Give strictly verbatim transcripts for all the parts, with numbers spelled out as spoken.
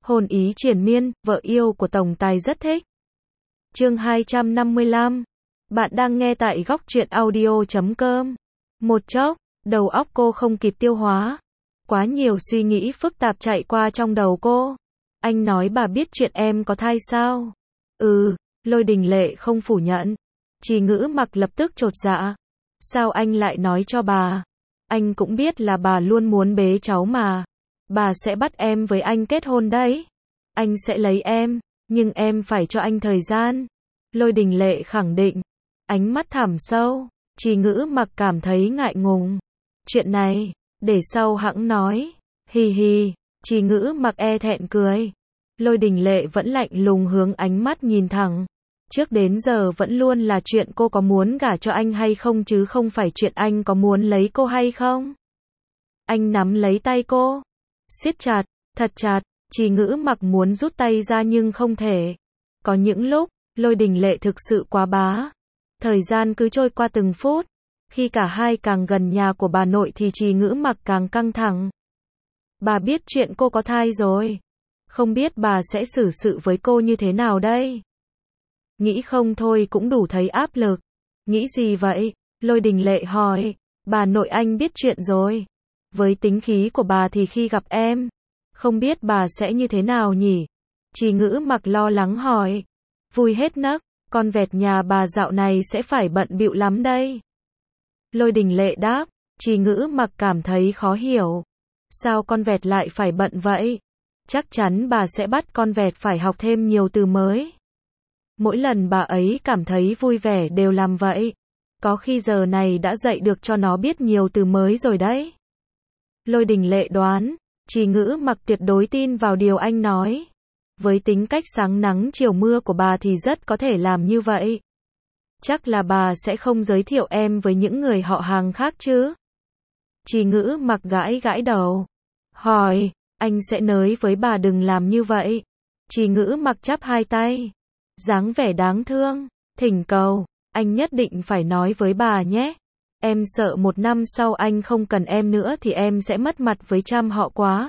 Hôn ý triền miên, vợ yêu của tổng tài rất thích. Chương hai trăm năm mươi lăm. Bạn đang nghe tại góc truyện audio chấm com. Một chốc, đầu óc cô không kịp tiêu hóa. Quá nhiều suy nghĩ phức tạp chạy qua trong đầu cô. Anh nói bà biết chuyện em có thai sao? Ừ, Lôi Đình Lệ không phủ nhận. Trì Ngữ Mặc lập tức chột dạ. Sao anh lại nói cho bà? Anh cũng biết là bà luôn muốn bế cháu mà. Bà sẽ bắt em với anh kết hôn đấy. Anh sẽ lấy em, nhưng em phải cho anh thời gian. Lôi Đình Lệ khẳng định. Ánh mắt thẳm sâu. Trì Ngữ Mặc cảm thấy ngại ngùng. Chuyện này, để sau hẵng nói. Hì hì, Trì Ngữ Mặc e thẹn cười. Lôi Đình Lệ vẫn lạnh lùng hướng ánh mắt nhìn thẳng. Trước đến giờ vẫn luôn là chuyện cô có muốn gả cho anh hay không chứ không phải chuyện anh có muốn lấy cô hay không. Anh nắm lấy tay cô. Siết chặt, thật chặt. Trì Ngữ Mặc muốn rút tay ra nhưng không thể. Có những lúc, Lôi Đình Lệ thực sự quá bá. Thời gian cứ trôi qua từng phút. Khi cả hai càng gần nhà của bà nội thì Trì Ngữ Mặc càng căng thẳng. Bà biết chuyện cô có thai rồi. Không biết bà sẽ xử sự với cô như thế nào đây? Nghĩ không thôi cũng đủ thấy áp lực. Nghĩ gì vậy? Lôi Đình Lệ hỏi. Bà nội anh biết chuyện rồi. Với tính khí của bà thì khi gặp em, không biết bà sẽ như thế nào nhỉ? Trì Ngữ Mặc lo lắng hỏi. Vui hết nấc, con vẹt nhà bà dạo này sẽ phải bận bịu lắm đây. Lôi Đình Lệ đáp. Trì Ngữ Mặc cảm thấy khó hiểu. Sao con vẹt lại phải bận vậy? Chắc chắn bà sẽ bắt con vẹt phải học thêm nhiều từ mới. Mỗi lần bà ấy cảm thấy vui vẻ đều làm vậy. Có khi giờ này đã dạy được cho nó biết nhiều từ mới rồi đấy. Lôi Đình Lệ đoán, Trì Ngữ Mặc tuyệt đối tin vào điều anh nói. Với tính cách sáng nắng chiều mưa của bà thì rất có thể làm như vậy. Chắc là bà sẽ không giới thiệu em với những người họ hàng khác chứ? Trì Ngữ Mặc gãi gãi đầu. Hỏi, anh sẽ nói với bà đừng làm như vậy. Trì Ngữ Mặc chắp hai tay. Dáng vẻ đáng thương, thỉnh cầu, anh nhất định phải nói với bà nhé. Em sợ một năm sau anh không cần em nữa thì em sẽ mất mặt với trăm họ quá.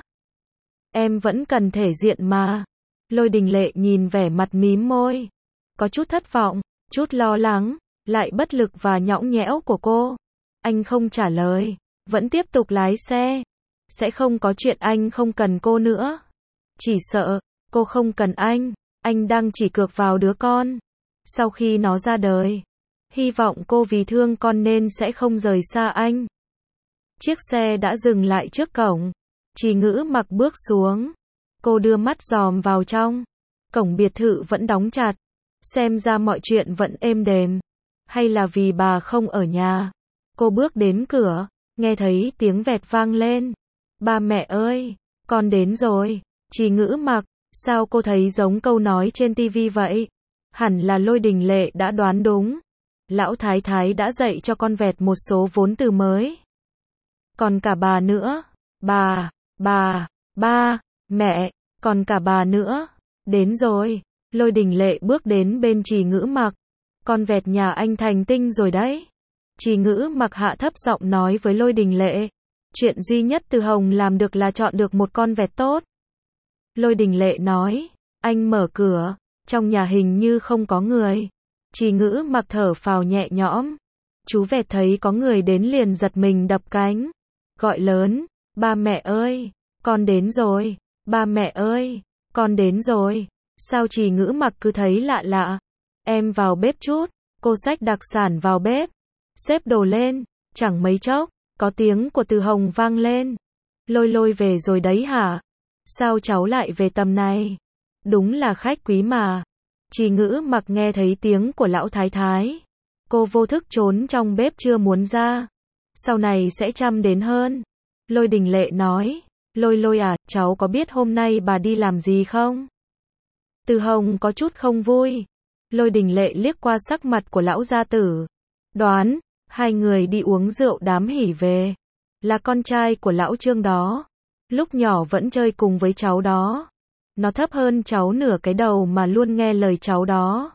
Em vẫn cần thể diện mà. Lôi Đình Lệ nhìn vẻ mặt mím môi. Có chút thất vọng, chút lo lắng, lại bất lực và nhõng nhẽo của cô. Anh không trả lời, vẫn tiếp tục lái xe. Sẽ không có chuyện anh không cần cô nữa. Chỉ sợ, cô không cần anh. Anh đang chỉ cược vào đứa con. Sau khi nó ra đời, hy vọng cô vì thương con nên sẽ không rời xa anh. Chiếc xe đã dừng lại trước cổng. Trì Ngữ Mặc bước xuống. Cô đưa mắt dòm vào trong. Cổng biệt thự vẫn đóng chặt. Xem ra mọi chuyện vẫn êm đềm. Hay là vì bà không ở nhà? Cô bước đến cửa, nghe thấy tiếng vẹt vang lên. Ba mẹ ơi, con đến rồi. Trì Ngữ Mặc, sao cô thấy giống câu nói trên tivi vậy? Hẳn là Lôi Đình Lệ đã đoán đúng. Lão Thái Thái đã dạy cho con vẹt một số vốn từ mới. Còn cả bà nữa. Bà, bà, ba, mẹ, còn cả bà nữa. Đến rồi. Lôi Đình Lệ bước đến bên Trì Ngữ Mặc. Con vẹt nhà anh thành tinh rồi đấy. Trì Ngữ Mặc hạ thấp giọng nói với Lôi Đình Lệ. Chuyện duy nhất Từ Hồng làm được là chọn được một con vẹt tốt. Lôi Đình Lệ nói. Anh mở cửa. Trong nhà hình như không có người. Trì Ngữ Mặc thở phào nhẹ nhõm. Chú vẹt thấy có người đến liền giật mình đập cánh. Gọi lớn. Ba mẹ ơi, con đến rồi. Ba mẹ ơi, con đến rồi. Sao Trì Ngữ Mặc cứ thấy lạ lạ? Em vào bếp chút. Cô xách đặc sản vào bếp. Xếp đồ lên. Chẳng mấy chốc, có tiếng của Từ Hồng vang lên. Lôi Lôi về rồi đấy hả? Sao cháu lại về tầm này? Đúng là khách quý mà. Trì Ngữ Mặc nghe thấy tiếng của lão thái thái. Cô vô thức trốn trong bếp chưa muốn ra. Sau này sẽ chăm đến hơn. Lôi Đình Lệ nói. Lôi Lôi à, cháu có biết hôm nay bà đi làm gì không? Từ Hồng có chút không vui. Lôi Đình Lệ liếc qua sắc mặt của lão gia tử. Đoán, hai người đi uống rượu đám hỉ về. Là con trai của lão Trương đó. Lúc nhỏ vẫn chơi cùng với cháu đó. Nó thấp hơn cháu nửa cái đầu mà luôn nghe lời cháu đó.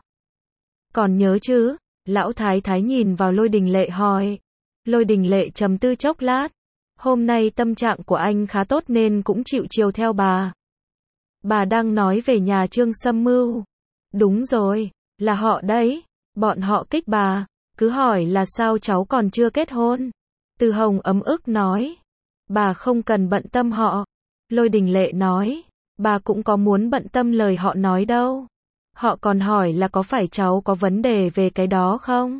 Còn nhớ chứ? Lão Thái Thái nhìn vào Lôi Đình Lệ hỏi. Lôi Đình Lệ trầm tư chốc lát. Hôm nay tâm trạng của anh khá tốt nên cũng chịu chiều theo bà. Bà đang nói về nhà Trương Sâm Mưu. Đúng rồi, là họ đấy. Bọn họ kích bà, cứ hỏi là sao cháu còn chưa kết hôn. Từ Hồng ấm ức nói. Bà không cần bận tâm họ. Lôi Đình Lệ nói. Bà cũng có muốn bận tâm lời họ nói đâu. Họ còn hỏi là có phải cháu có vấn đề về cái đó không?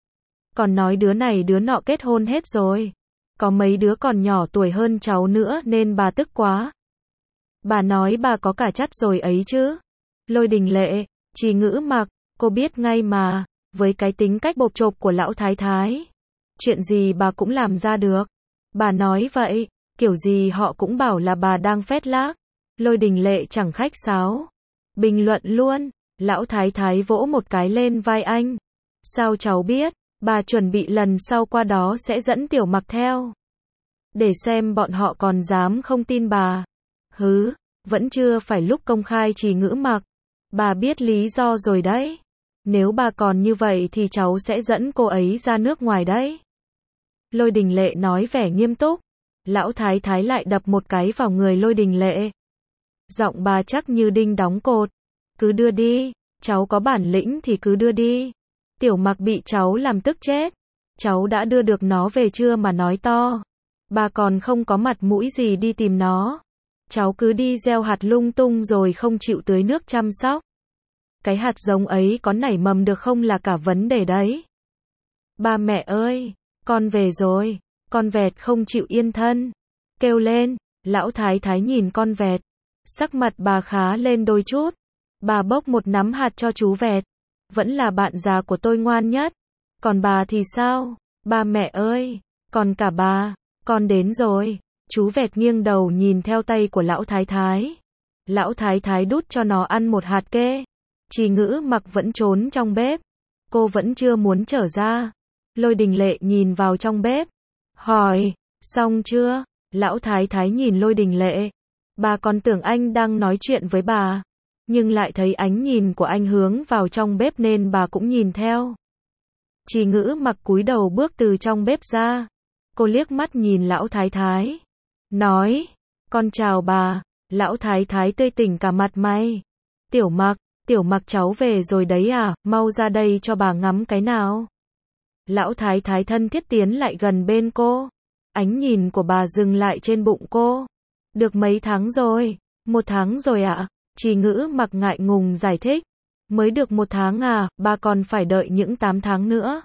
Còn nói đứa này đứa nọ kết hôn hết rồi. Có mấy đứa còn nhỏ tuổi hơn cháu nữa nên bà tức quá. Bà nói bà có cả chắt rồi ấy chứ. Lôi Đình Lệ, Trì Ngữ Mặc, cô biết ngay mà, với cái tính cách bộp chộp của lão thái thái. Chuyện gì bà cũng làm ra được. Bà nói vậy, kiểu gì họ cũng bảo là bà đang phét lác. Lôi Đình Lệ chẳng khách sáo. Bình luận luôn, lão thái thái vỗ một cái lên vai anh. Sao cháu biết, bà chuẩn bị lần sau qua đó sẽ dẫn Tiểu Mặc theo. Để xem bọn họ còn dám không tin bà. Hứ, vẫn chưa phải lúc công khai Trì Ngữ Mặc. Bà biết lý do rồi đấy. Nếu bà còn như vậy thì cháu sẽ dẫn cô ấy ra nước ngoài đấy. Lôi Đình Lệ nói vẻ nghiêm túc. Lão thái thái lại đập một cái vào người Lôi Đình Lệ. Giọng bà chắc như đinh đóng cột. Cứ đưa đi, cháu có bản lĩnh thì cứ đưa đi. Tiểu Mặc bị cháu làm tức chết. Cháu đã đưa được nó về chưa mà nói to. Bà còn không có mặt mũi gì đi tìm nó. Cháu cứ đi gieo hạt lung tung rồi không chịu tưới nước chăm sóc. Cái hạt giống ấy có nảy mầm được không là cả vấn đề đấy. Ba mẹ ơi, con về rồi. Con vẹt không chịu yên thân. Kêu lên, lão thái thái nhìn con vẹt. Sắc mặt bà khá lên đôi chút. Bà bốc một nắm hạt cho chú vẹt. Vẫn là bạn già của tôi ngoan nhất. Còn bà thì sao? Ba mẹ ơi, còn cả bà, con đến rồi. Chú vẹt nghiêng đầu nhìn theo tay của lão thái thái. Lão thái thái đút cho nó ăn một hạt kê. Trì Ngữ Mặc vẫn trốn trong bếp. Cô vẫn chưa muốn trở ra. Lôi Đình Lệ nhìn vào trong bếp. Hỏi, xong chưa? Lão thái thái nhìn Lôi Đình Lệ. Bà còn tưởng anh đang nói chuyện với bà. Nhưng lại thấy ánh nhìn của anh hướng vào trong bếp nên bà cũng nhìn theo. Trì Ngữ Mặc cúi đầu bước từ trong bếp ra. Cô liếc mắt nhìn lão thái thái. Nói, con chào bà. Lão thái thái tươi tỉnh cả mặt mày. Tiểu Mặc, Tiểu Mặc cháu về rồi đấy à, mau ra đây cho bà ngắm cái nào. Lão thái thái thân thiết tiến lại gần bên cô. Ánh nhìn của bà dừng lại trên bụng cô. Được mấy tháng rồi? Một tháng rồi ạ. À? Trì Ngữ Mặc ngại ngùng giải thích. Mới được một tháng à, bà còn phải đợi những tám tháng nữa.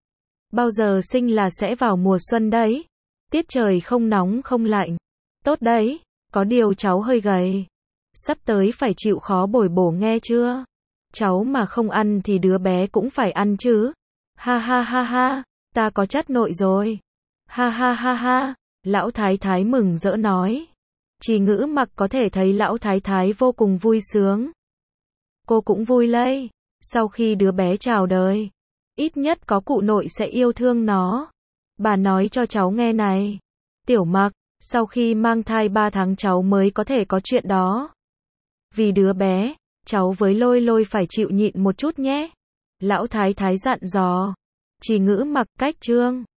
Bao giờ sinh là sẽ vào mùa xuân đấy. Tiết trời không nóng không lạnh. Tốt đấy, có điều cháu hơi gầy. Sắp tới phải chịu khó bồi bổ nghe chưa? Cháu mà không ăn thì đứa bé cũng phải ăn chứ. Ha ha ha ha, ta có chất nội rồi. Ha ha ha ha, lão thái thái mừng rỡ nói. Trì Ngữ Mặc có thể thấy lão thái thái vô cùng vui sướng. Cô cũng vui lây. Sau khi đứa bé chào đời, ít nhất có cụ nội sẽ yêu thương nó. Bà nói cho cháu nghe này. Tiểu Mặc, sau khi mang thai ba tháng cháu mới có thể có chuyện đó. Vì đứa bé, cháu với Lôi Lôi phải chịu nhịn một chút nhé. Lão thái thái dặn dò. Trì Ngữ Mặc cách trương.